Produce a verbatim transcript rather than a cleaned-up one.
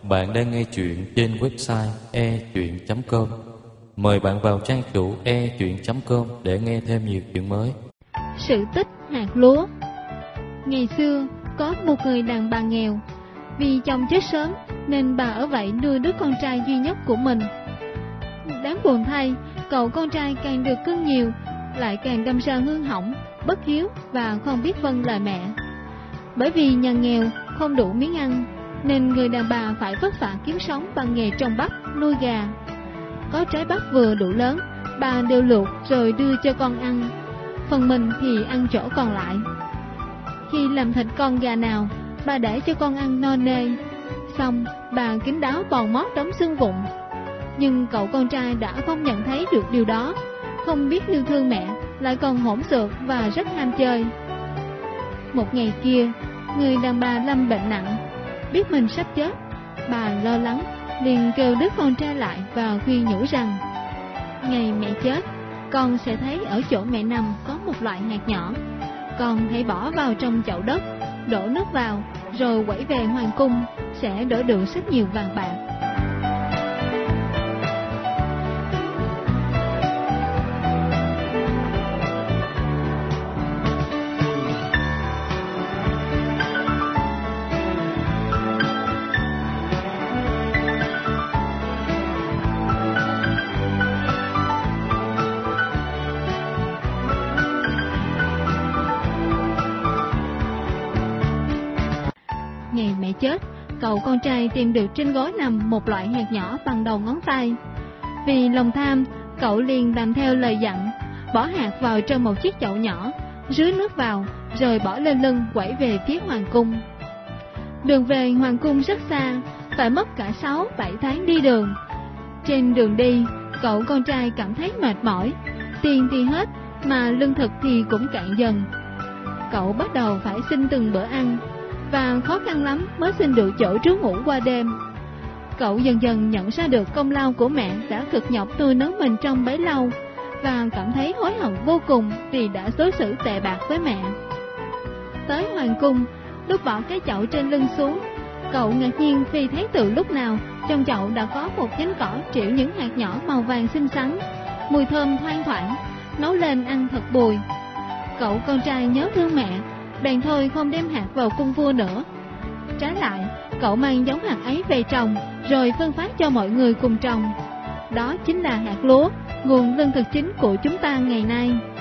Bạn đang nghe chuyện trên website e chuyện chấm com. Mời bạn vào trang chủ e chuyện chấm com để nghe thêm nhiều chuyện mới. Sự tích hạt lúa. Ngày xưa, có một người đàn bà nghèo. Vì chồng chết sớm nên bà ở vậy nuôi đứa con trai duy nhất của mình. Đáng buồn thay, cậu con trai càng được cưng nhiều, lại càng đâm ra hư hỏng, bất hiếu và không biết vâng lời mẹ. Bởi vì nhà nghèo không đủ miếng ăn, nên người đàn bà phải vất vả kiếm sống bằng nghề trồng bắp, nuôi gà. Có trái bắp vừa đủ lớn, bà đều luộc rồi đưa cho con ăn, phần mình thì ăn chỗ còn lại. Khi làm thịt con gà nào, bà để cho con ăn no nê, xong bà kín đáo bòn mót đống xương vụn. Nhưng cậu con trai đã không nhận thấy được điều đó, không biết yêu thương mẹ, lại còn hỗn xược và rất ham chơi. Một ngày kia, người đàn bà lâm bệnh nặng, biết mình sắp chết, bà lo lắng, liền kêu đứa con trai lại và khuyên nhủ rằng: ngày mẹ chết, con sẽ thấy ở chỗ mẹ nằm có một loại hạt nhỏ, con hãy bỏ vào trong chậu đất, đổ nước vào, rồi quẩy về hoàng cung, sẽ đỡ được rất nhiều vàng bạc. Ngày mẹ chết, cậu con trai tìm được trên gối nằm một loại hạt nhỏ bằng đầu ngón tay. Vì lòng tham, cậu liền làm theo lời dặn, bỏ hạt vào trong một chiếc chậu nhỏ, rưới nước vào, rồi bỏ lên lưng quẩy về phía hoàng cung. Đường về hoàng cung rất xa, phải mất cả sáu bảy tháng đi đường. Trên đường đi, cậu con trai cảm thấy mệt mỏi, tiền thì hết, mà lương thực thì cũng cạn dần. Cậu bắt đầu phải xin từng bữa ăn, và khó khăn lắm mới xin được chỗ trú ngụ qua đêm. Cậu dần dần nhận ra được công lao của mẹ đã cực nhọc nuôi nấng mình trong bấy lâu, và cảm thấy hối hận vô cùng vì đã đối xử tệ bạc với mẹ. Tới hoàng cung, lúc bỏ cái chậu trên lưng xuống, cậu ngạc nhiên vì thấy từ lúc nào trong chậu đã có một nhánh cỏ trĩu những hạt nhỏ màu vàng xinh xắn, mùi thơm thoang thoảng, nấu lên ăn thật bùi. Cậu con trai nhớ thương mẹ, bèn thôi không đem hạt vào cung vua nữa. Trái lại, cậu mang giống hạt ấy về trồng, rồi phân phát cho mọi người cùng trồng. Đó chính là hạt lúa, nguồn lương thực chính của chúng ta ngày nay.